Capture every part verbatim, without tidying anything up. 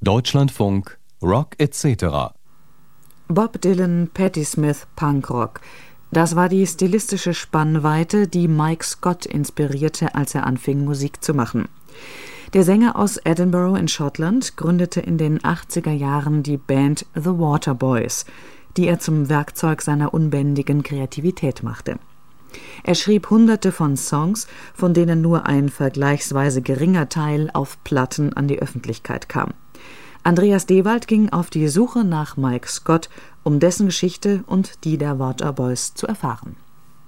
Deutschlandfunk Rock et cetera. Bob Dylan, Patti Smith, Punkrock. Das war die stilistische Spannweite, die Mike Scott inspirierte, als er anfing, Musik zu machen. Der Sänger aus Edinburgh in Schottland gründete in den achtziger Jahren die Band The Waterboys, die er zum Werkzeug seiner unbändigen Kreativität machte. Er schrieb hunderte von Songs, von denen nur ein vergleichsweise geringer Teil auf Platten an die Öffentlichkeit kam. Andreas Dewald ging auf die Suche nach Mike Scott, um dessen Geschichte und die der Waterboys zu erfahren.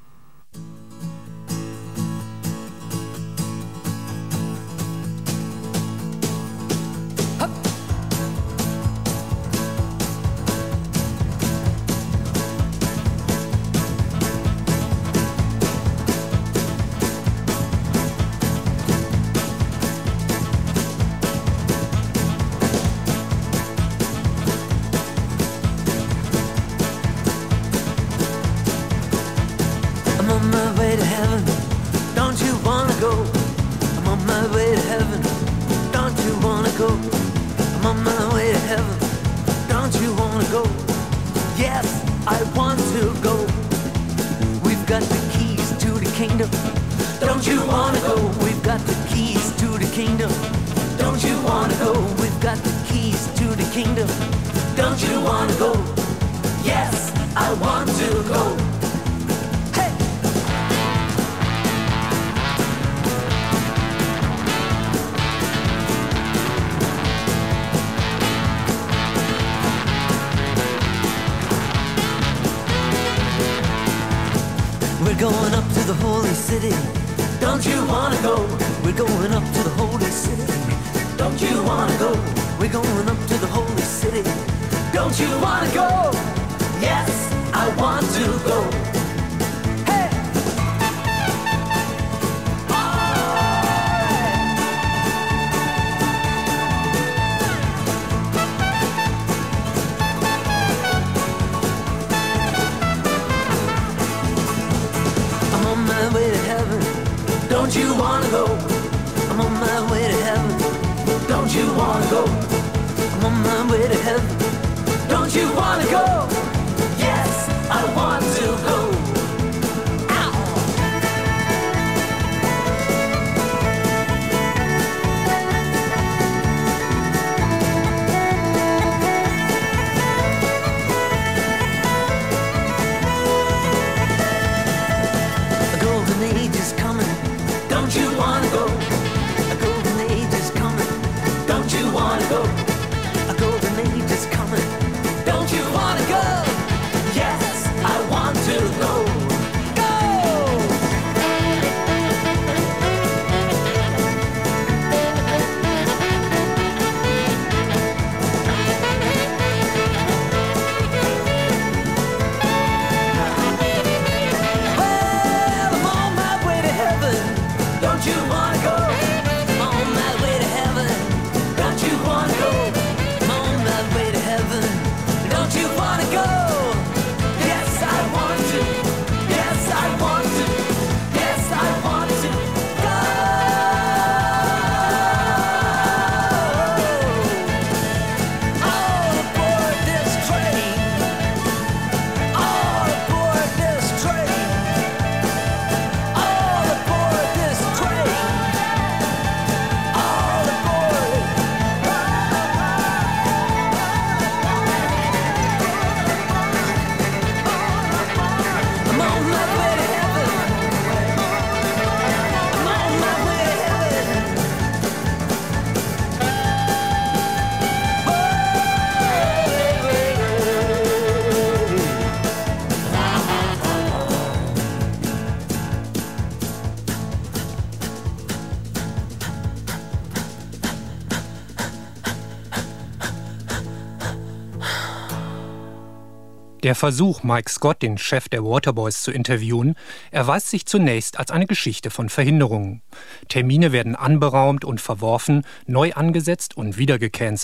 Der Versuch, Mike Scott, den Chef der Waterboys, zu interviewen, erweist sich zunächst als eine Geschichte von Verhinderungen. Termine werden anberaumt und verworfen, neu angesetzt und wieder gecancelt.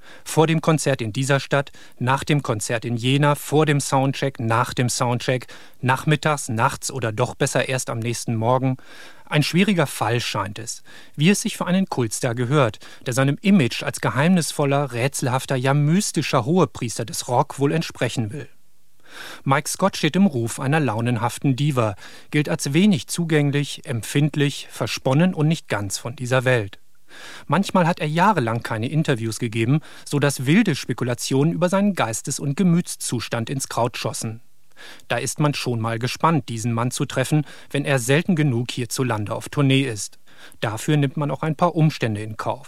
Vor dem Konzert in dieser Stadt, nach dem Konzert in Jena, vor dem Soundcheck, nach dem Soundcheck, nachmittags, nachts oder doch besser erst am nächsten Morgen. Ein schwieriger Fall scheint es, wie es sich für einen Kultstar gehört, der seinem Image als geheimnisvoller, rätselhafter, ja mystischer Hohepriester des Rock wohl entsprechen will. Mike Scott steht im Ruf einer launenhaften Diva, gilt als wenig zugänglich, empfindlich, versponnen und nicht ganz von dieser Welt. Manchmal hat er jahrelang keine Interviews gegeben, sodass wilde Spekulationen über seinen Geistes- und Gemütszustand ins Kraut schossen. Da ist man schon mal gespannt, diesen Mann zu treffen, wenn er selten genug hierzulande auf Tournee ist. Dafür nimmt man auch ein paar Umstände in Kauf.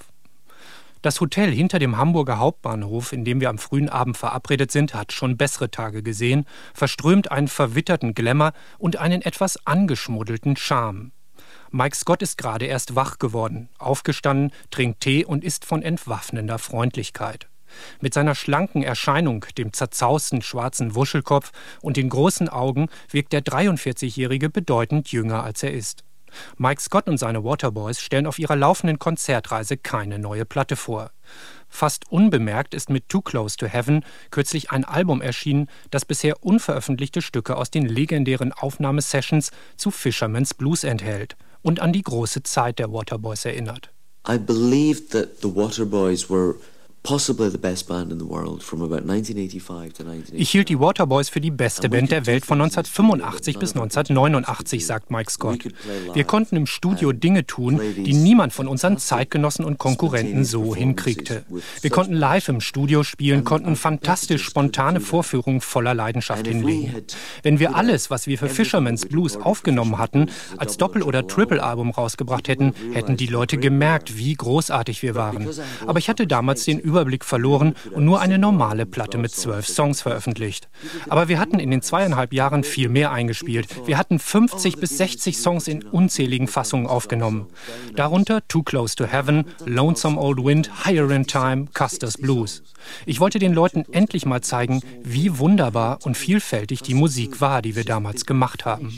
Das Hotel hinter dem Hamburger Hauptbahnhof, in dem wir am frühen Abend verabredet sind, hat schon bessere Tage gesehen, verströmt einen verwitterten Glamour und einen etwas angeschmuddelten Charme. Mike Scott ist gerade erst wach geworden, aufgestanden, trinkt Tee und ist von entwaffnender Freundlichkeit. Mit seiner schlanken Erscheinung, dem zerzausten schwarzen Wuschelkopf und den großen Augen wirkt der dreiundvierzigjährige bedeutend jünger, als er ist. Mike Scott und seine Waterboys stellen auf ihrer laufenden Konzertreise keine neue Platte vor. Fast unbemerkt ist mit Too Close to Heaven kürzlich ein Album erschienen, das bisher unveröffentlichte Stücke aus den legendären Aufnahmesessions zu Fisherman's Blues enthält und an die große Zeit der Waterboys erinnert. I believed that the Waterboys were possibly the best band in the world from about nineteen eighty-five to nineteen eighty-five. Ich hielt die Waterboys für die beste Band der Welt von neunzehnhundertfünfundachtzig bis neunzehnhundertneunundachtzig, sagt Mike Scott. Wir konnten im Studio Dinge tun, die niemand von unseren Zeitgenossen und Konkurrenten so hinkriegte. Wir konnten live im Studio spielen, konnten fantastisch spontane Vorführungen voller Leidenschaft hinlegen. Wenn wir alles, was wir für Fisherman's Blues aufgenommen hatten, als Doppel- oder Triple-Album rausgebracht hätten, hätten die Leute gemerkt, wie großartig wir waren. Aber ich hatte damals den Überblick verloren und nur eine normale Platte mit zwölf Songs veröffentlicht. Aber wir hatten in den zweieinhalb Jahren viel mehr eingespielt. Wir hatten fünfzig bis sechzig Songs in unzähligen Fassungen aufgenommen. Darunter Too Close to Heaven, Lonesome Old Wind, Higher in Time, Custer's Blues. Ich wollte den Leuten endlich mal zeigen, wie wunderbar und vielfältig die Musik war, die wir damals gemacht haben.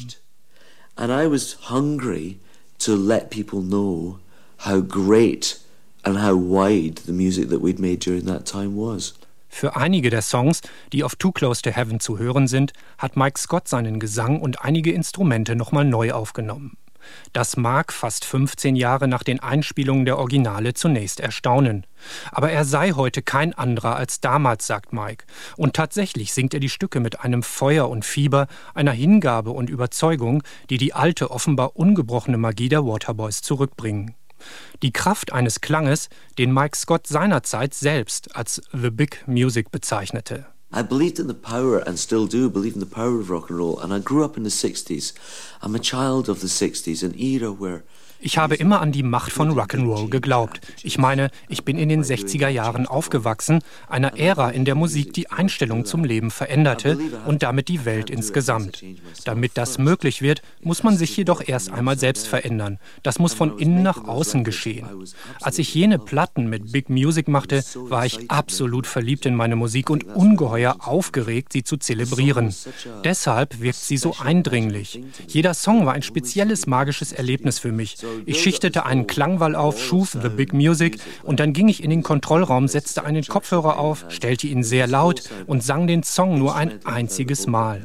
And I was hungry to let people know how great and how wide the music that we'd made during that time was. Für einige der Songs, die auf Too Close to Heaven zu hören sind, hat Mike Scott seinen Gesang und einige Instrumente nochmal neu aufgenommen. Das mag fast fünfzehn Jahre nach den Einspielungen der Originale zunächst erstaunen. Aber er sei heute kein anderer als damals, sagt Mike. Und tatsächlich singt er die Stücke mit einem Feuer und Fieber, einer Hingabe und Überzeugung, die die alte, offenbar ungebrochene Magie der Waterboys zurückbringen. Die Kraft eines Klanges, den Mike Scott seinerzeit selbst als The Big Music bezeichnete. I believed in the power and still do believe in the power of rock and roll, and I grew up in the sixties. I'm a child of the sixties, an era where Ich habe immer an die Macht von Rock'n'Roll geglaubt. Ich meine, ich bin in den sechziger Jahren aufgewachsen, einer Ära, in der Musik die Einstellung zum Leben veränderte und damit die Welt insgesamt. Damit das möglich wird, muss man sich jedoch erst einmal selbst verändern. Das muss von innen nach außen geschehen. Als ich jene Platten mit Big Music machte, war ich absolut verliebt in meine Musik und ungeheuer aufgeregt, sie zu zelebrieren. Deshalb wirkt sie so eindringlich. Jeder Song war ein spezielles magisches Erlebnis für mich. Ich schichtete einen Klangwall auf, schuf The Big Music und dann ging ich in den Kontrollraum, setzte einen Kopfhörer auf, stellte ihn sehr laut und sang den Song nur ein einziges Mal.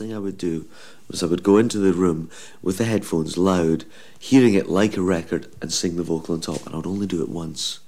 Was I would go into the room with the headphones loud, hearing it like a record and sing the vocal on top, and I would only do it once.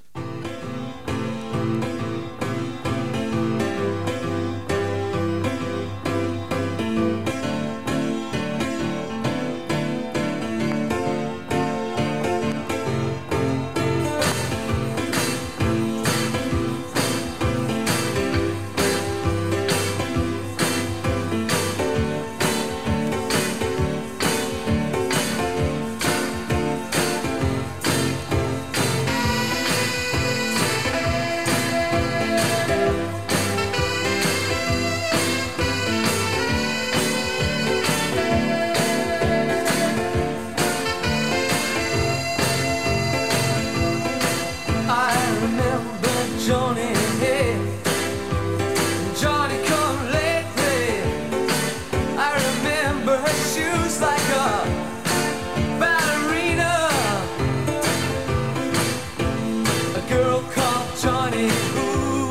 Girl called Johnny, who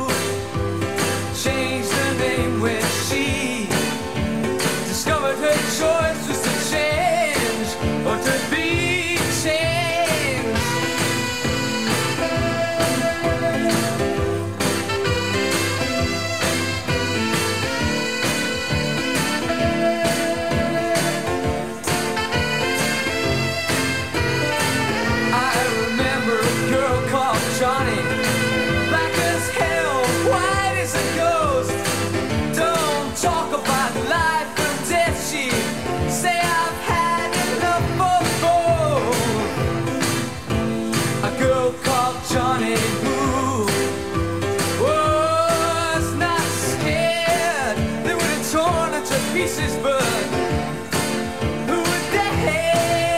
pieces, but who would dare?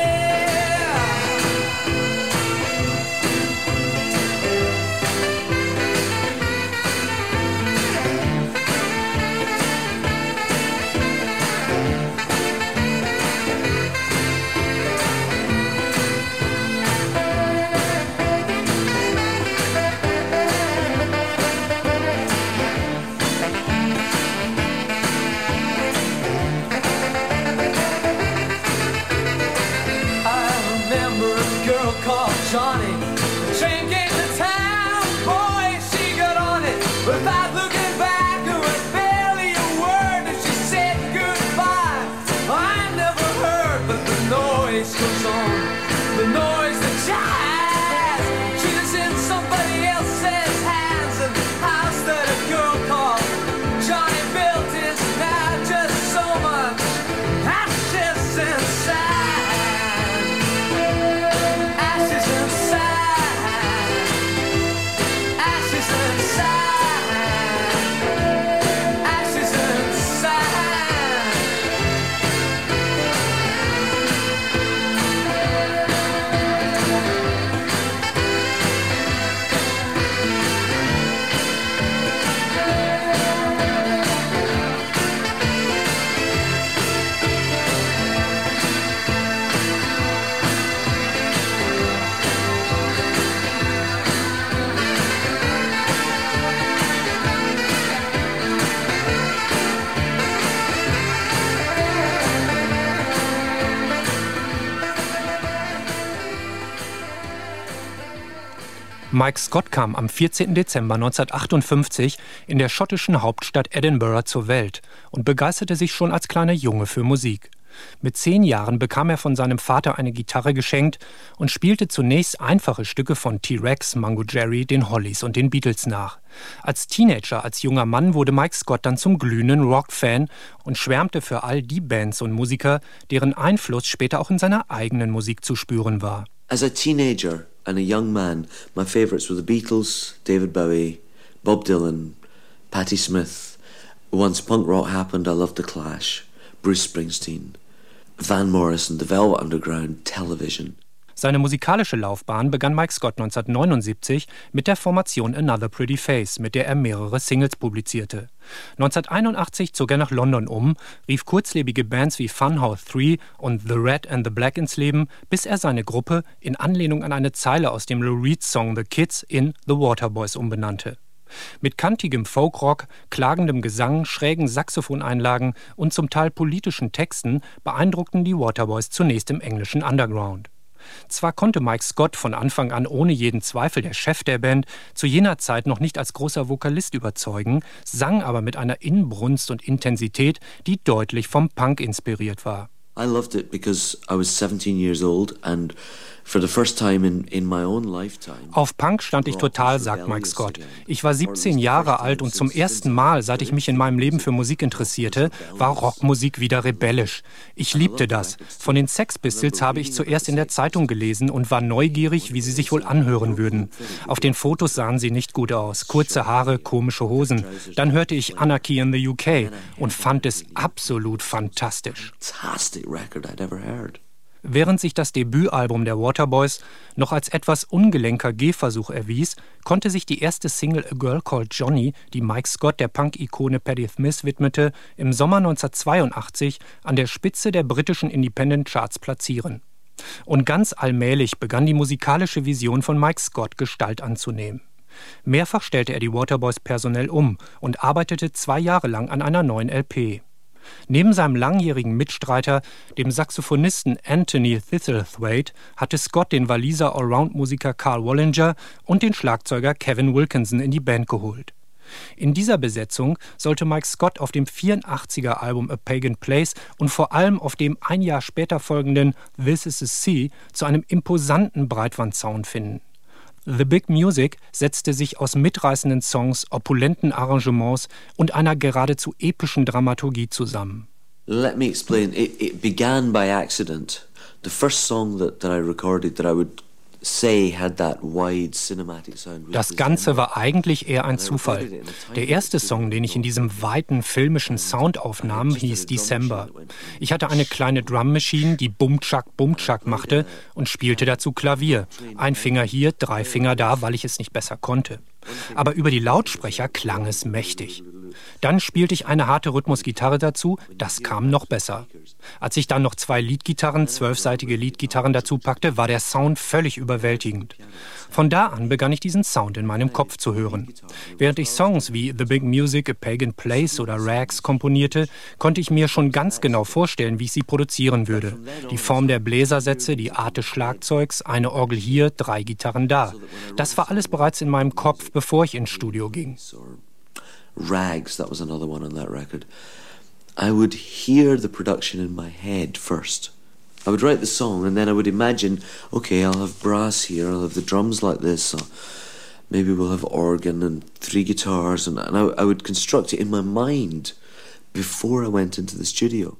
Johnny, the train came to town, boy, she got on it. Without looking back, there was barely a word, and she said goodbye. I never heard, but the noise goes on, the noise that chimes. She was in somebody else's hands, and the house that a girl called Johnny built is now just so much ashes inside. Mike Scott kam am vierzehnten Dezember neunzehnhundertachtundfünfzig in der schottischen Hauptstadt Edinburgh zur Welt und begeisterte sich schon als kleiner Junge für Musik. Mit zehn Jahren bekam er von seinem Vater eine Gitarre geschenkt und spielte zunächst einfache Stücke von T-Rex, Mungo Jerry, den Hollies und den Beatles nach. Als Teenager, als junger Mann wurde Mike Scott dann zum glühenden Rock-Fan und schwärmte für all die Bands und Musiker, deren Einfluss später auch in seiner eigenen Musik zu spüren war. As a teenager and a young man, my favourites were the Beatles, David Bowie, Bob Dylan, Patti Smith. Once punk rock happened, I loved The Clash, Bruce Springsteen, Van Morrison, The Velvet Underground, Television. Seine musikalische Laufbahn begann Mike Scott neunzehnhundertneunundsiebzig mit der Formation Another Pretty Face, mit der er mehrere Singles publizierte. neunzehnhunderteinundachtzig zog er nach London um, rief kurzlebige Bands wie Funhouse drei und The Red and the Black ins Leben, bis er seine Gruppe in Anlehnung an eine Zeile aus dem Lou Reed-Song The Kids in The Waterboys umbenannte. Mit kantigem Folkrock, klagendem Gesang, schrägen Saxophoneinlagen und zum Teil politischen Texten beeindruckten die Waterboys zunächst im englischen Underground. Zwar konnte Mike Scott von Anfang an ohne jeden Zweifel der Chef der Band zu jener Zeit noch nicht als großer Vokalist überzeugen, sang aber mit einer Inbrunst und Intensität, die deutlich vom Punk inspiriert war. I loved it because I was seventeen years old and for the first time in, in my own lifetime. Auf Punk stand ich total, sagt Mike Scott. Ich war siebzehn Jahre alt und zum ersten Mal, seit ich mich in meinem Leben für Musik interessierte, war Rockmusik wieder rebellisch. Ich liebte das. Von den Sex Pistols habe ich zuerst in der Zeitung gelesen und war neugierig, wie sie sich wohl anhören würden. Auf den Fotos sahen sie nicht gut aus. Kurze Haare, komische Hosen. Dann hörte ich Anarchy in the U K und fand es absolut fantastisch. Record I'd ever heard. Während sich das Debütalbum der Waterboys noch als etwas ungelenker Gehversuch erwies, konnte sich die erste Single A Girl Called Johnny, die Mike Scott der Punk-Ikone Patti Smith widmete, im Sommer neunzehnhundertzweiundachtzig an der Spitze der britischen Independent Charts platzieren. Und ganz allmählich begann die musikalische Vision von Mike Scott Gestalt anzunehmen. Mehrfach stellte er die Waterboys personell um und arbeitete zwei Jahre lang an einer neuen L P. Neben seinem langjährigen Mitstreiter, dem Saxophonisten Anthony Thistlethwaite, hatte Scott den Waliser Allround-Musiker Carl Wallinger und den Schlagzeuger Kevin Wilkinson in die Band geholt. In dieser Besetzung sollte Mike Scott auf dem vierundachtziger Album A Pagan Place und vor allem auf dem ein Jahr später folgenden This Is the Sea zu einem imposanten Breitbandsound finden. The Big Music setzte sich aus mitreißenden Songs, opulenten Arrangements und einer geradezu epischen Dramaturgie zusammen. Let me explain. It, it began by accident. The first song that, that I recorded that I would Das Ganze war eigentlich eher ein Zufall. Der erste Song, den ich in diesem weiten filmischen Sound aufnahm, hieß December. Ich hatte eine kleine Drum Machine, die Bum-Tschak, Bum-Tschak machte und spielte dazu Klavier. Ein Finger hier, drei Finger da, weil ich es nicht besser konnte. Aber über die Lautsprecher klang es mächtig. Dann spielte ich eine harte Rhythmusgitarre dazu, das kam noch besser. Als ich dann noch zwei Leadgitarren, zwölfseitige Leadgitarren dazu packte, war der Sound völlig überwältigend. Von da an begann ich diesen Sound in meinem Kopf zu hören. Während ich Songs wie The Big Music, A Pagan Place oder Rags komponierte, konnte ich mir schon ganz genau vorstellen, wie ich sie produzieren würde. Die Form der Bläsersätze, die Art des Schlagzeugs, eine Orgel hier, drei Gitarren da. Das war alles bereits in meinem Kopf, bevor ich ins Studio ging. Rags, that was another one on that record. I would hear the production in my head first. I would write the song and then I would imagine, okay, I'll have brass here, I'll have the drums like this, so maybe we'll have organ and three guitars, and, and I, I would construct it in my mind before I went into the studio.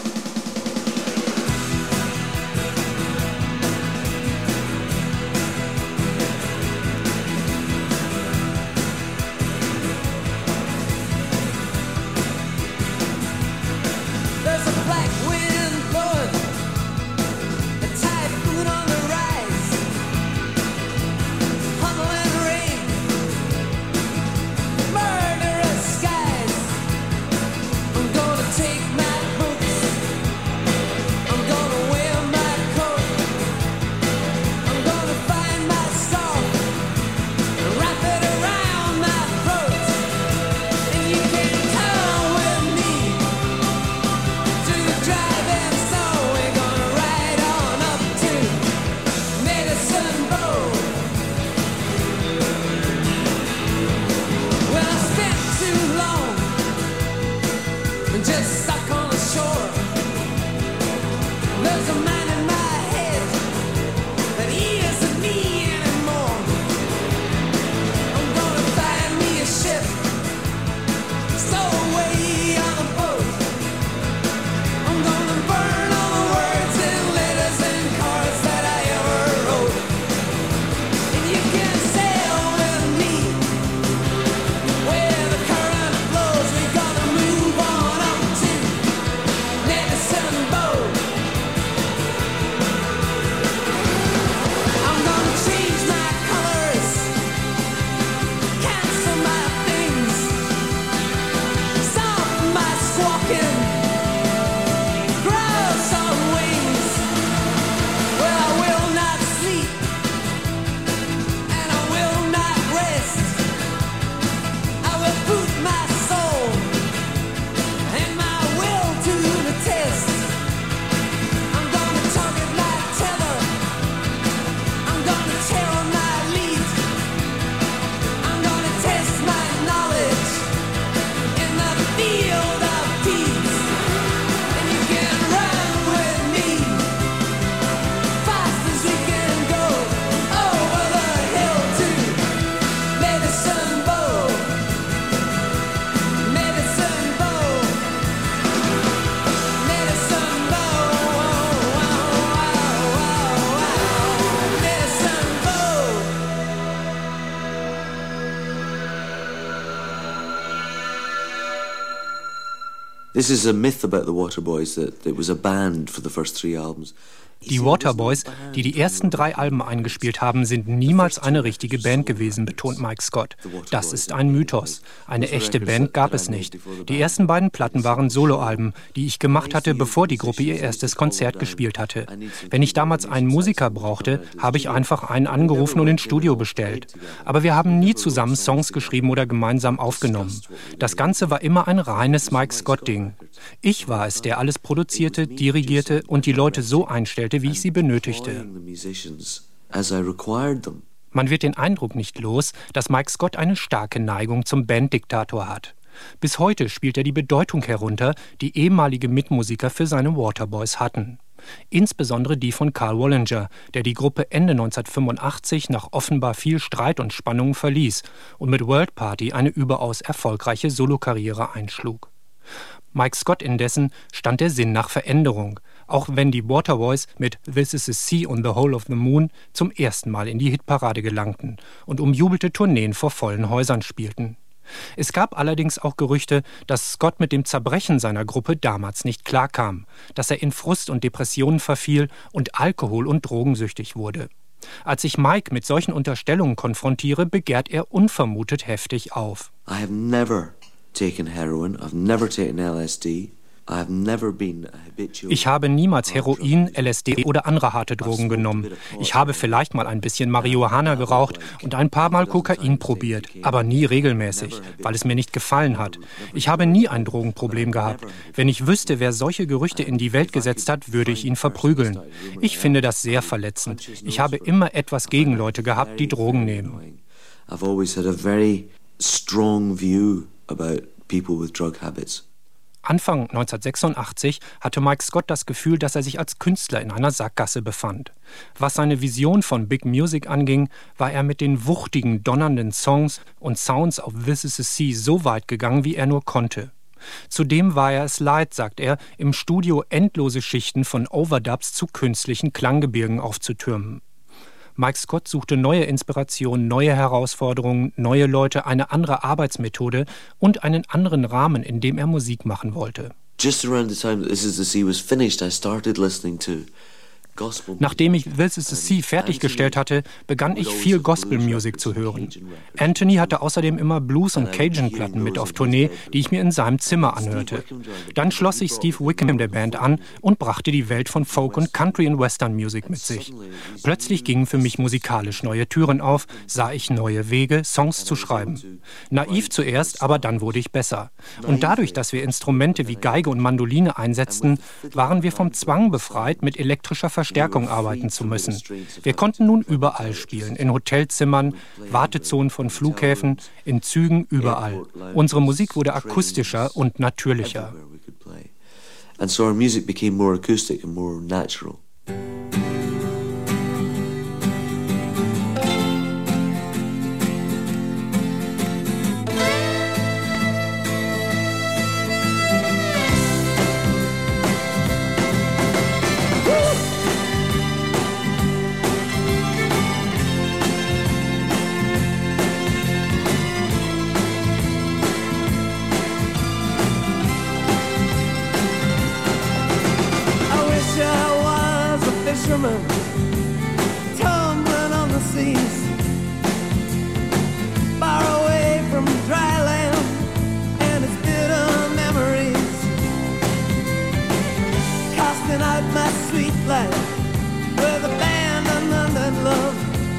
This is a myth about the Waterboys, that it was a band for the first three albums. Die Waterboys, die die ersten drei Alben eingespielt haben, sind niemals eine richtige Band gewesen, betont Mike Scott. Das ist ein Mythos. Eine echte Band gab es nicht. Die ersten beiden Platten waren Soloalben, die ich gemacht hatte, bevor die Gruppe ihr erstes Konzert gespielt hatte. Wenn ich damals einen Musiker brauchte, habe ich einfach einen angerufen und ins Studio bestellt. Aber wir haben nie zusammen Songs geschrieben oder gemeinsam aufgenommen. Das Ganze war immer ein reines Mike Scott-Ding. Ich war es, der alles produzierte, dirigierte und die Leute so einstellte, wie ich sie benötigte. Man wird den Eindruck nicht los, dass Mike Scott eine starke Neigung zum Banddiktator hat. Bis heute spielt er die Bedeutung herunter, die ehemalige Mitmusiker für seine Waterboys hatten. Insbesondere die von Karl Wallinger, der die Gruppe Ende neunzehnhundertfünfundachtzig nach offenbar viel Streit und Spannungen verließ und mit World Party eine überaus erfolgreiche Solokarriere einschlug. Mike Scott indessen stand der Sinn nach Veränderung. auch wenn die Waterboys mit This is the Sea on the Whole of the Moon zum ersten Mal in die Hitparade gelangten und umjubelte Tourneen vor vollen Häusern spielten. Es gab allerdings auch Gerüchte, dass Scott mit dem Zerbrechen seiner Gruppe damals nicht klarkam, dass er in Frust und Depressionen verfiel und alkohol- und drogensüchtig wurde. Als ich Mike mit solchen Unterstellungen konfrontiere, begehrt er unvermutet heftig auf. I have never taken heroin, I've never taken L S D. Ich habe niemals Heroin, L S D oder andere harte Drogen genommen. Ich habe vielleicht mal ein bisschen Marihuana geraucht und ein paar Mal Kokain probiert, aber nie regelmäßig, weil es mir nicht gefallen hat. Ich habe nie ein Drogenproblem gehabt. Wenn ich wüsste, wer solche Gerüchte in die Welt gesetzt hat, würde ich ihn verprügeln. Ich finde das sehr verletzend. Ich habe immer etwas gegen Leute gehabt, die Drogen nehmen. I've always had a very strong view about people with drug habits. Anfang neunzehnhundertsechsundachtzig hatte Mike Scott das Gefühl, dass er sich als Künstler in einer Sackgasse befand. Was seine Vision von Big Music anging, war er mit den wuchtigen, donnernden Songs und Sounds auf This is the Sea so weit gegangen, wie er nur konnte. Zudem war er es leid, sagt er, im Studio endlose Schichten von Overdubs zu künstlichen Klanggebirgen aufzutürmen. Mike Scott suchte neue Inspirationen, neue Herausforderungen, neue Leute, eine andere Arbeitsmethode und einen anderen Rahmen, in dem er Musik machen wollte. Just around the time that This is the Sea was finished, I started listening to Nachdem ich This is the Sea fertiggestellt hatte, begann ich viel Gospel-Music zu hören. Anthony hatte außerdem immer Blues- und Cajun-Platten mit auf Tournee, die ich mir in seinem Zimmer anhörte. Dann schloss sich Steve Wickham der Band an und brachte die Welt von Folk und Country- und Western-Music mit sich. Plötzlich gingen für mich musikalisch neue Türen auf, sah ich neue Wege, Songs zu schreiben. Naiv zuerst, aber dann wurde ich besser. Und dadurch, dass wir Instrumente wie Geige und Mandoline einsetzten, waren wir vom Zwang befreit, mit elektrischer Verstärkung arbeiten zu müssen. Wir konnten nun überall spielen, in Hotelzimmern, Wartezonen von Flughäfen, in Zügen, überall. Unsere Musik wurde akustischer und natürlicher. And so our music became more acoustic and more natural. Tumbling on the seas, far away from dry land and its bitter memories, casting out my sweet life with abandoned and love.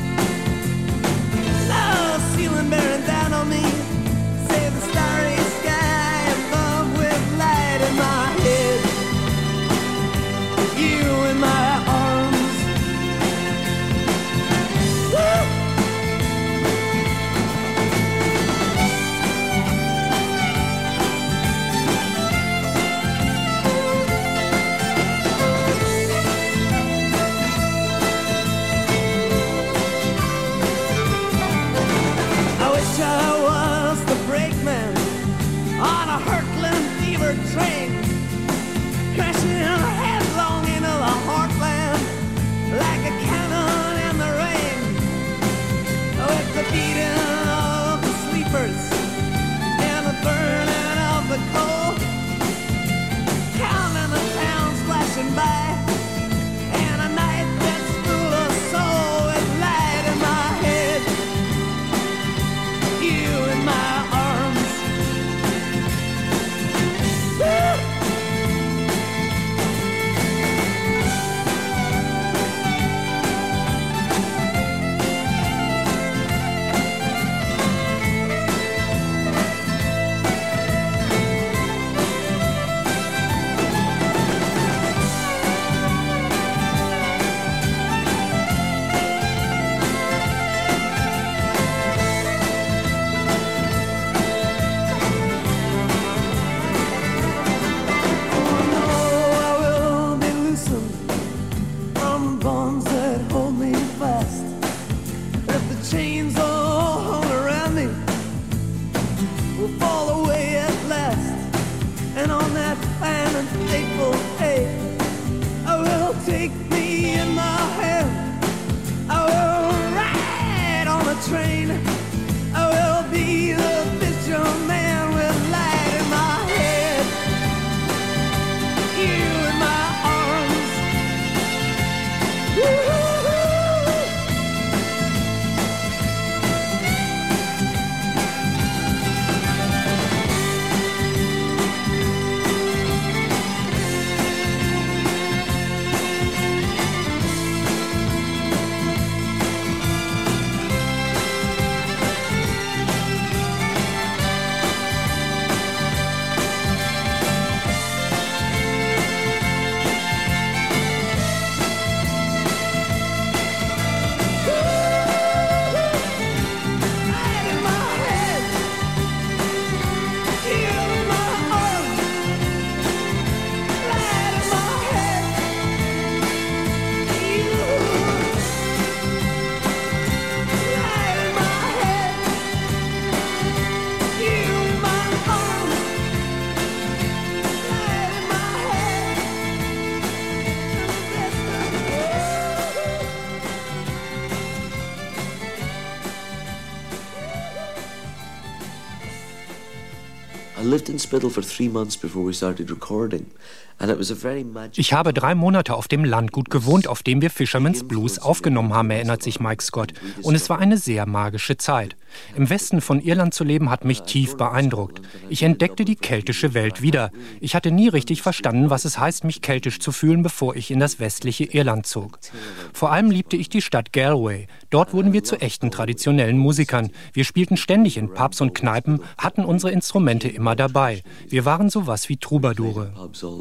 Love ceiling bearing down on me, save the starry sky above with light in my head, you in my arms. Train crashing headlong into the heartland like a cannon in the rain, with the beating of the sleepers and the burning of the coal, counting the towns flashing by, and a night that's full of soul with light in my head, you in my arms. I lived in Spiddal for three months before we started recording. Ich habe drei Monate auf dem Landgut gewohnt, auf dem wir Fisherman's Blues aufgenommen haben, erinnert sich Mike Scott. Und es war eine sehr magische Zeit. Im Westen von Irland zu leben, hat mich tief beeindruckt. Ich entdeckte die keltische Welt wieder. Ich hatte nie richtig verstanden, was es heißt, mich keltisch zu fühlen, bevor ich in das westliche Irland zog. Vor allem liebte ich die Stadt Galway. Dort wurden wir zu echten traditionellen Musikern. Wir spielten ständig in Pubs und Kneipen, hatten unsere Instrumente immer dabei. Wir waren sowas wie Troubadoure.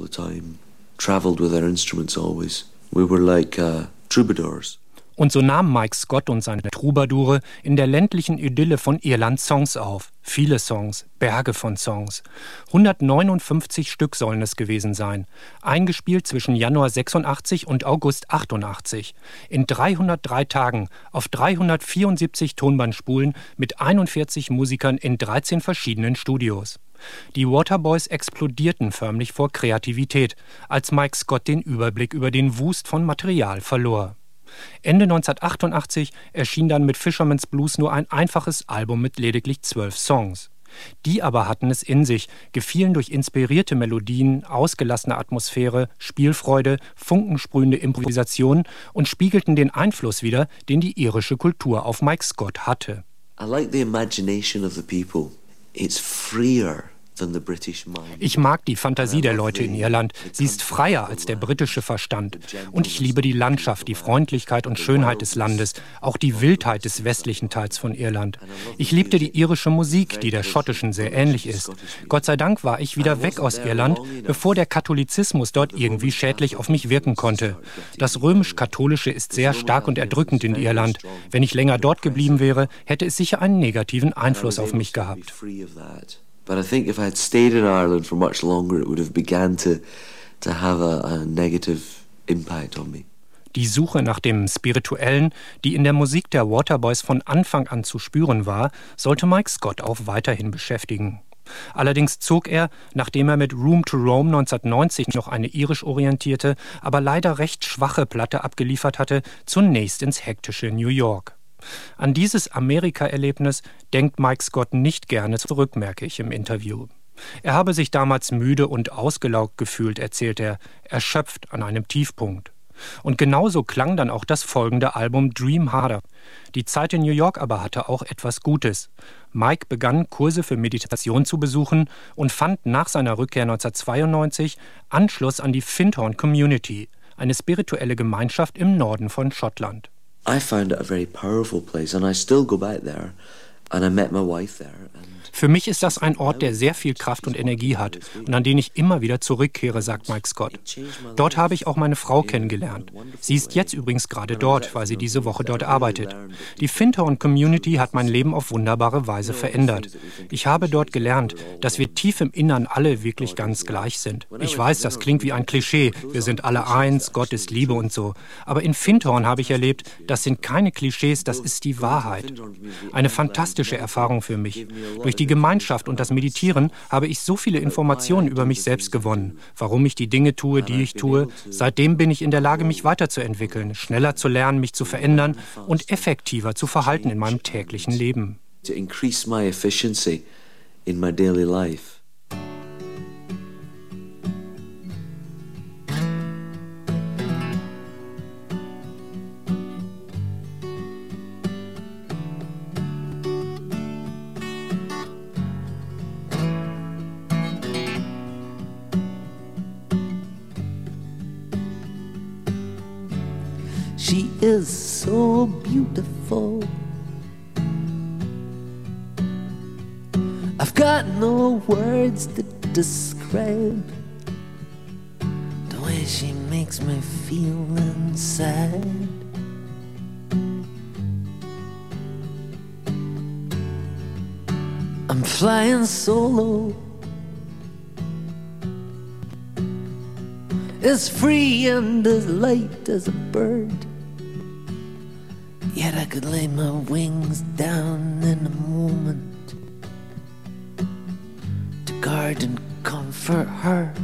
Traveled with our instruments always. We were like uh, troubadours. Und so nahm Mike Scott und seine Troubadoure in der ländlichen Idylle von Irland Songs auf. Viele Songs, Berge von Songs. hundertneunundfünfzig Stück sollen es gewesen sein. Eingespielt zwischen Januar sechsundachtzig und August achtundachtzig. In dreihundertdrei Tagen auf dreihundertvierundsiebzig Tonbandspulen mit einundvierzig Musikern in dreizehn verschiedenen Studios. Die Waterboys explodierten förmlich vor Kreativität, als Mike Scott den Überblick über den Wust von Material verlor. Ende neunzehnhundertachtundachtzig erschien dann mit Fisherman's Blues nur ein einfaches Album mit lediglich zwölf Songs. Die aber hatten es in sich, gefielen durch inspirierte Melodien, ausgelassene Atmosphäre, Spielfreude, funkensprühende Improvisation und spiegelten den Einfluss wider, den die irische Kultur auf Mike Scott hatte. I like the imagination of the people. It's freer. Ich mag die Fantasie der Leute in Irland. Sie ist freier als der britische Verstand. Und ich liebe die Landschaft, die Freundlichkeit und Schönheit des Landes, auch die Wildheit des westlichen Teils von Irland. Ich liebte die irische Musik, die der schottischen sehr ähnlich ist. Gott sei Dank war ich wieder weg aus Irland, bevor der Katholizismus dort irgendwie schädlich auf mich wirken konnte. Das römisch-katholische ist sehr stark und erdrückend in Irland. Wenn ich länger dort geblieben wäre, hätte es sicher einen negativen Einfluss auf mich gehabt. But I think if I had stayed in Ireland for much longer, it would have begun to, to have a, a negative impact on me. Die Suche nach dem Spirituellen, die in der Musik der Waterboys von Anfang an zu spüren war, sollte Mike Scott auch weiterhin beschäftigen. Allerdings zog er, nachdem er mit Room to Roam neunzehnhundertneunzig noch eine irisch orientierte, aber leider recht schwache Platte abgeliefert hatte, zunächst ins hektische New York. An dieses Amerika-Erlebnis denkt Mike Scott nicht gerne zurück, merke ich im Interview. Er habe sich damals müde und ausgelaugt gefühlt, erzählt er, erschöpft an einem Tiefpunkt. Und genauso klang dann auch das folgende Album Dream Harder. Die Zeit in New York aber hatte auch etwas Gutes. Mike begann, Kurse für Meditation zu besuchen und fand nach seiner Rückkehr neunzehnhundertzweiundneunzig Anschluss an die Findhorn Community, eine spirituelle Gemeinschaft im Norden von Schottland. I found it a very powerful place and I still go back there and I met my wife there. Für mich ist das ein Ort, der sehr viel Kraft und Energie hat und an den ich immer wieder zurückkehre, sagt Mike Scott. Dort habe ich auch meine Frau kennengelernt. Sie ist jetzt übrigens gerade dort, weil sie diese Woche dort arbeitet. Die Findhorn Community hat mein Leben auf wunderbare Weise verändert. Ich habe dort gelernt, dass wir tief im Innern alle wirklich ganz gleich sind. Ich weiß, das klingt wie ein Klischee. Wir sind alle eins, Gott ist Liebe und so. Aber in Findhorn habe ich erlebt, das sind keine Klischees, das ist die Wahrheit. Eine fantastische Erfahrung für mich. Durch die Gemeinschaft und das Meditieren habe ich so viele Informationen über mich selbst gewonnen, warum ich die Dinge tue, die ich tue. Seitdem bin ich in der Lage, mich weiterzuentwickeln, schneller zu lernen, mich zu verändern und effektiver zu verhalten in meinem täglichen Leben. To increase my efficiency in my daily life. She is so beautiful. I've got no words to describe the way she makes me feel inside. I'm flying solo, as free and as light as a bird. Yet I could lay my wings down in a moment to guard and comfort her.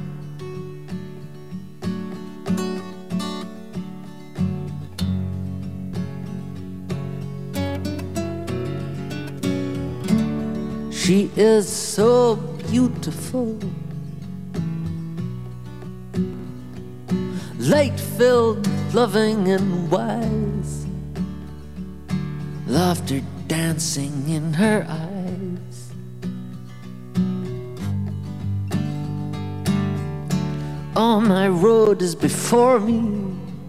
She is so beautiful, light-filled, loving and wise, laughter dancing in her eyes. All my road is before me,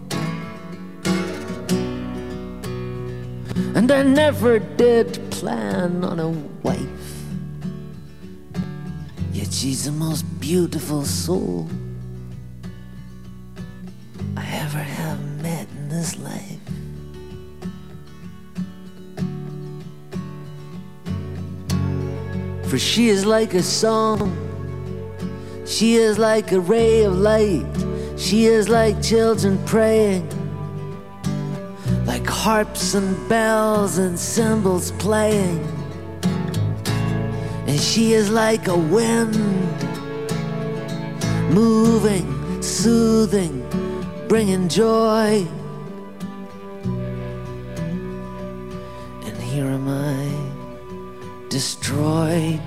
and I never did plan on a wife, yet she's the most beautiful soul I ever have met in this life. For she is like a song, she is like a ray of light, she is like children praying, like harps and bells and cymbals playing. And she is like a wind, moving, soothing, bringing joy. And here am I, destroyed.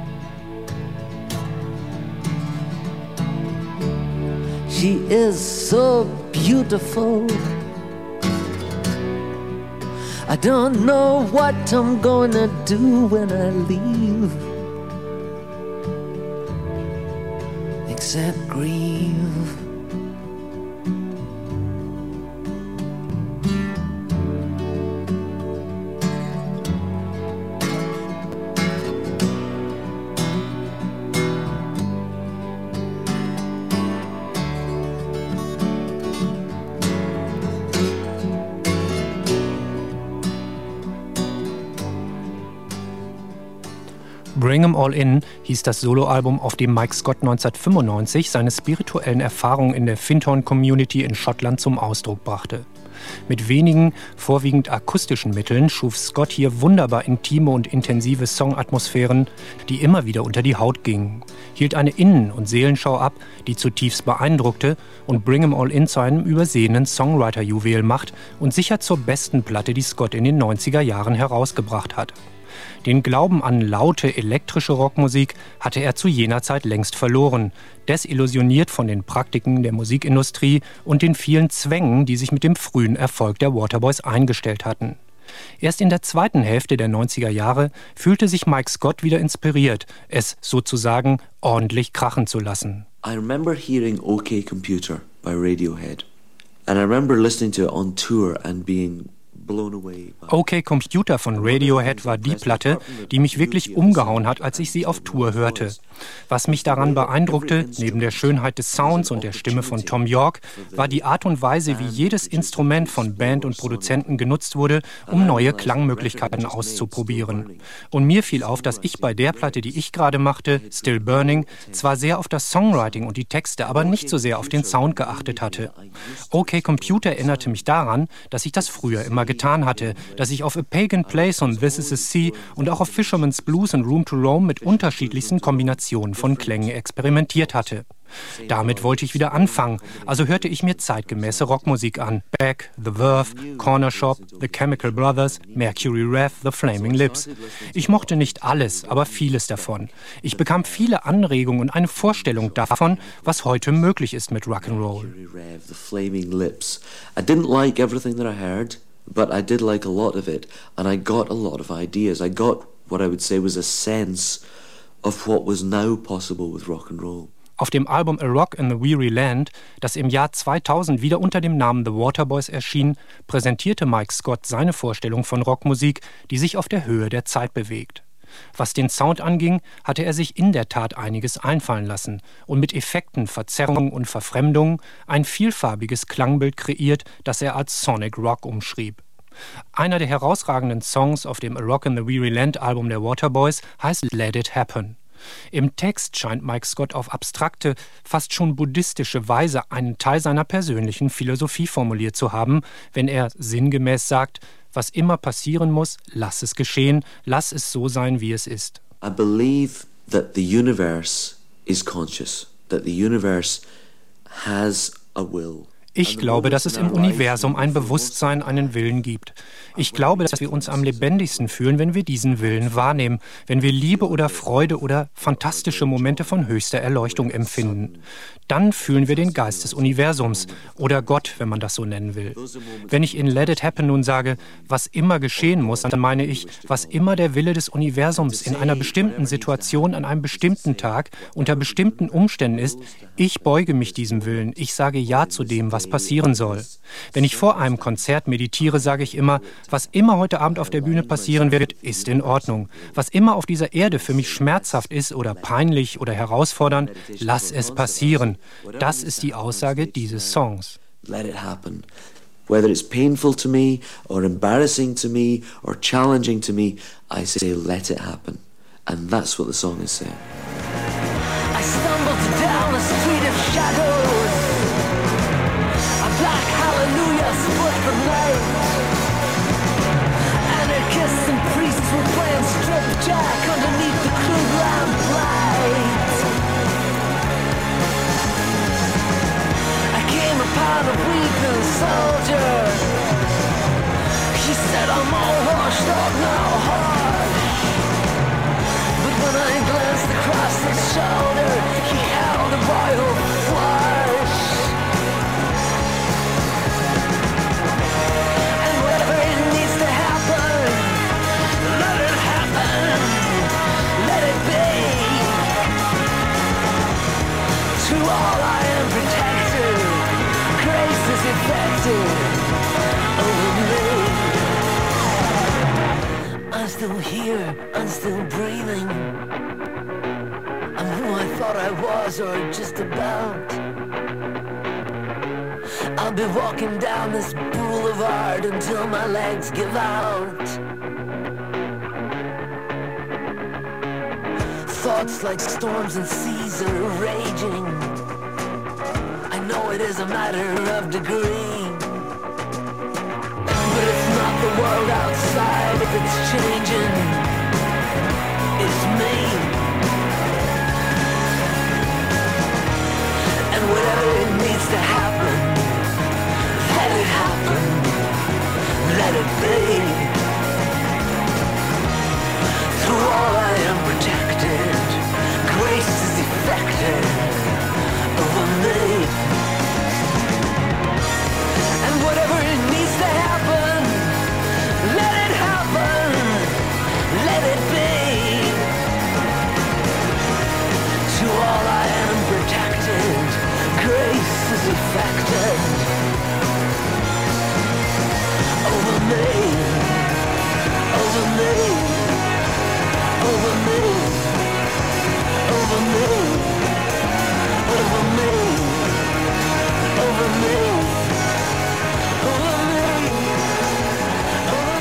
She is so beautiful, I don't know what I'm gonna do when I leave, except grieve. Bring 'em All In hieß das Soloalbum, auf dem Mike Scott neunzehnhundertfünfundneunzig seine spirituellen Erfahrungen in der Findhorn-Community in Schottland zum Ausdruck brachte. Mit wenigen, vorwiegend akustischen Mitteln schuf Scott hier wunderbar intime und intensive Songatmosphären, die immer wieder unter die Haut gingen, hielt eine Innen- und Seelenschau ab, die zutiefst beeindruckte und Bring 'em All In zu einem übersehenen Songwriter-Juwel macht und sicher zur besten Platte, die Scott in den neunziger Jahren herausgebracht hat. Den Glauben an laute, elektrische Rockmusik hatte er zu jener Zeit längst verloren, desillusioniert von den Praktiken der Musikindustrie und den vielen Zwängen, die sich mit dem frühen Erfolg der Waterboys eingestellt hatten. Erst in der zweiten Hälfte der neunziger Jahre fühlte sich Mike Scott wieder inspiriert, es sozusagen ordentlich krachen zu lassen. I remember hearing OK Computer by Radiohead, and I remember listening to it on tour and being OK Computer von Radiohead war die Platte, die mich wirklich umgehauen hat, als ich sie auf Tour hörte. Was mich daran beeindruckte, neben der Schönheit des Sounds und der Stimme von Thom Yorke, war die Art und Weise, wie jedes Instrument von Band und Produzenten genutzt wurde, um neue Klangmöglichkeiten auszuprobieren. Und mir fiel auf, dass ich bei der Platte, die ich gerade machte, Still Burning, zwar sehr auf das Songwriting und die Texte, aber nicht so sehr auf den Sound geachtet hatte. OK Computer erinnerte mich daran, dass ich das früher immer getan hatte, dass ich auf A Pagan Place und This Is a Sea und auch auf Fisherman's Blues und Room to Roam mit unterschiedlichsten Kombinationen von Klängen experimentiert hatte. Damit wollte ich wieder anfangen, also hörte ich mir zeitgemäße Rockmusik an. Beck, The Verve, Corner Shop, The Chemical Brothers, Mercury Rev, The Flaming Lips. Ich mochte nicht alles, aber vieles davon. Ich bekam viele Anregungen und eine Vorstellung davon, was heute möglich ist mit Rock'n'Roll. I didn't like everything that I heard, but I did like a lot of it, and I got a lot of ideas. I got what I would say was a sense of what was now possible with rock and roll. Auf dem Album A Rock in the Weary Land, das im Jahr zweitausend wieder unter dem Namen The Waterboys erschien, präsentierte Mike Scott seine Vorstellung von Rockmusik, die sich auf der Höhe der Zeit bewegt. Was den Sound anging, hatte er sich in der Tat einiges einfallen lassen und mit Effekten, Verzerrungen und Verfremdungen ein vielfarbiges Klangbild kreiert, das er als Sonic Rock umschrieb. Einer der herausragenden Songs auf dem A Rock in the Weary Land Album der Waterboys heißt Let It Happen. Im Text scheint Mike Scott auf abstrakte, fast schon buddhistische Weise einen Teil seiner persönlichen Philosophie formuliert zu haben, wenn er sinngemäß sagt, was immer passieren muss, lass es geschehen, lass es so sein, wie es ist. I believe that the universe is conscious, that the universe has a will. Ich glaube, dass es im Universum ein Bewusstsein, einen Willen gibt. Ich glaube, dass wir uns am lebendigsten fühlen, wenn wir diesen Willen wahrnehmen, wenn wir Liebe oder Freude oder fantastische Momente von höchster Erleuchtung empfinden. Dann fühlen wir den Geist des Universums oder Gott, wenn man das so nennen will. Wenn ich in Let It Happen nun sage, was immer geschehen muss, dann meine ich, was immer der Wille des Universums in einer bestimmten Situation, an einem bestimmten Tag, unter bestimmten Umständen ist, ich beuge mich diesem Willen, ich sage Ja zu dem, was passieren soll. Wenn ich vor einem Konzert meditiere, sage ich immer, was immer heute Abend auf der Bühne passieren wird, ist in Ordnung. Was immer auf dieser Erde für mich schmerzhaft ist oder peinlich oder herausfordernd, lass es passieren. Das ist die Aussage dieses Songs. Let it happen. Whether it's painful to me or embarrassing to me or challenging to me, I say let it happen. And that's what the song is saying. I stumbled down a street of shadows. A black hallelujah split the night. Anarchists and priests were playing strip jack underneath the crude lamplight. I came upon a weeping soldier. He said, I'm all washed up now, hush. But when I glanced across his shoulder, he held a vital flush. And whatever it needs to happen, let it happen, let it be. To all I am protected, grace is effective over me. I'm still here, I'm still breathing. I'm who I thought I was, or just about. I'll be walking down this boulevard until my legs give out. Thoughts like storms and seas are raging. I know it is a matter of degree. But it's not the world outside if it's changing. It's me. And whatever it needs to happen, let it happen, let it be. Through all I am protected, grace is effective over me. And whatever it needs to happen, let it happen, let it be. To all I am protected, grace is effective over me, over me, over me, over me, over me, over me, over me, over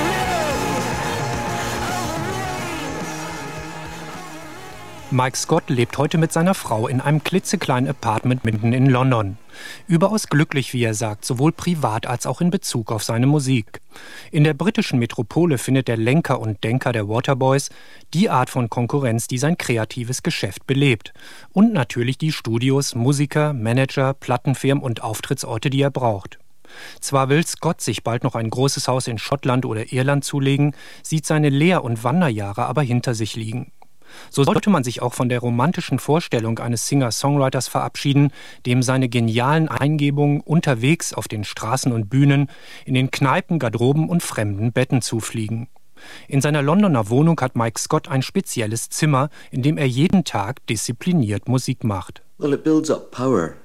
me. Mike Scott lebt heute mit seiner Frau in einem klitzekleinen Apartment mitten in London. Überaus glücklich, wie er sagt, sowohl privat als auch in Bezug auf seine Musik. In der britischen Metropole findet der Lenker und Denker der Waterboys die Art von Konkurrenz, die sein kreatives Geschäft belebt. Und natürlich die Studios, Musiker, Manager, Plattenfirmen und Auftrittsorte, die er braucht. Zwar will Scott sich bald noch ein großes Haus in Schottland oder Irland zulegen, sieht seine Lehr- und Wanderjahre aber hinter sich liegen. So sollte man sich auch von der romantischen Vorstellung eines Singer-Songwriters verabschieden, dem seine genialen Eingebungen unterwegs auf den Straßen und Bühnen, in den Kneipen, Garderoben und fremden Betten zufliegen. In seiner Londoner Wohnung hat Mike Scott ein spezielles Zimmer, in dem er jeden Tag diszipliniert Musik macht. Well, it builds up power.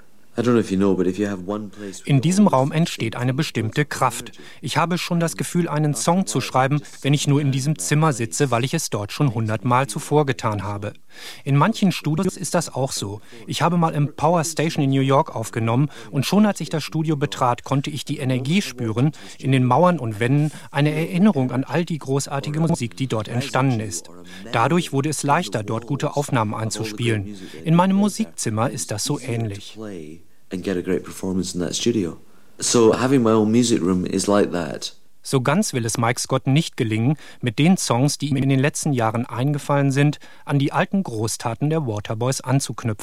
In diesem Raum entsteht eine bestimmte Kraft. Ich habe schon das Gefühl, einen Song zu schreiben, wenn ich nur in diesem Zimmer sitze, weil ich es dort schon hundertmal zuvor getan habe. In manchen Studios ist das auch so. Ich habe mal im Power Station in New York aufgenommen und schon als ich das Studio betrat, konnte ich die Energie spüren, in den Mauern und Wänden, eine Erinnerung an all die großartige Musik, die dort entstanden ist. Dadurch wurde es leichter, dort gute Aufnahmen einzuspielen. In meinem Musikzimmer ist das so ähnlich. And get a great performance in that studio. So having my own music room is like that. So ganz will es Mike Scott nicht gelingen, mit den Songs, die ihm in den letzten Jahren eingefallen sind, an die alten Großtaten der Waterboys anzuknüpfen.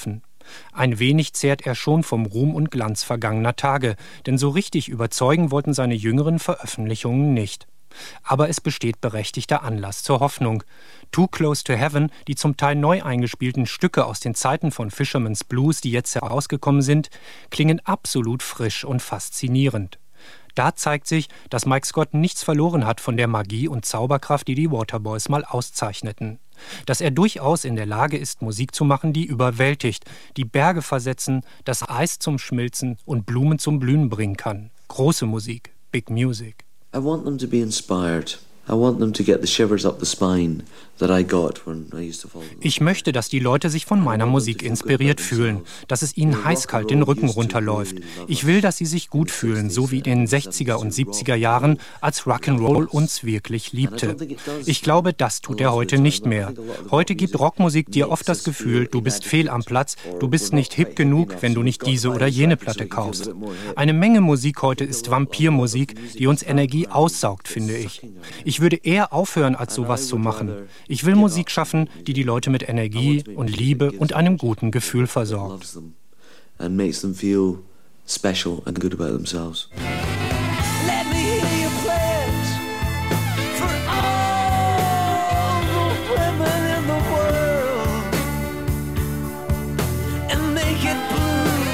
Ein wenig zehrt er schon vom Ruhm und Glanz vergangener Tage, denn so richtig überzeugen wollten seine jüngeren Veröffentlichungen nicht. Aber es besteht berechtigter Anlass zur Hoffnung. Too Close to Heaven, die zum Teil neu eingespielten Stücke aus den Zeiten von Fisherman's Blues, die jetzt herausgekommen sind, klingen absolut frisch und faszinierend. Da zeigt sich, dass Mike Scott nichts verloren hat von der Magie und Zauberkraft, die die Waterboys mal auszeichneten. Dass er durchaus in der Lage ist, Musik zu machen, die überwältigt, die Berge versetzen, das Eis zum Schmilzen und Blumen zum Blühen bringen kann. Große Musik, Big Music. I want them to be inspired. I want them to get the shivers up the spine that I got when I used to follow them. Ich möchte, dass die Leute sich von meiner Musik inspiriert fühlen, dass es ihnen heißkalt den Rücken runterläuft. Ich will, dass sie sich gut fühlen, so wie in den sechziger und siebziger Jahren, als Rock'n'Roll uns wirklich liebte. Ich glaube, das tut er heute nicht mehr. Heute gibt Rockmusik dir oft das Gefühl, du bist fehl am Platz, du bist nicht hip genug, wenn du nicht diese oder jene Platte kaufst. Eine Menge Musik heute ist Vampirmusik, die uns Energie aussaugt, finde ich. Ich würde eher aufhören, als sowas zu machen. Ich will Musik schaffen, die die Leute mit Energie und Liebe und einem guten Gefühl versorgt. And makes them feel special and good about themselves. Let me hear you pledge for all the women in the world and make it blue.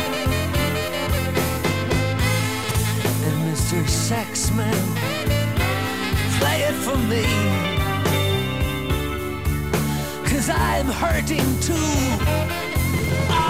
And Mister Saxman, play it for me, 'cause I'm hurting too.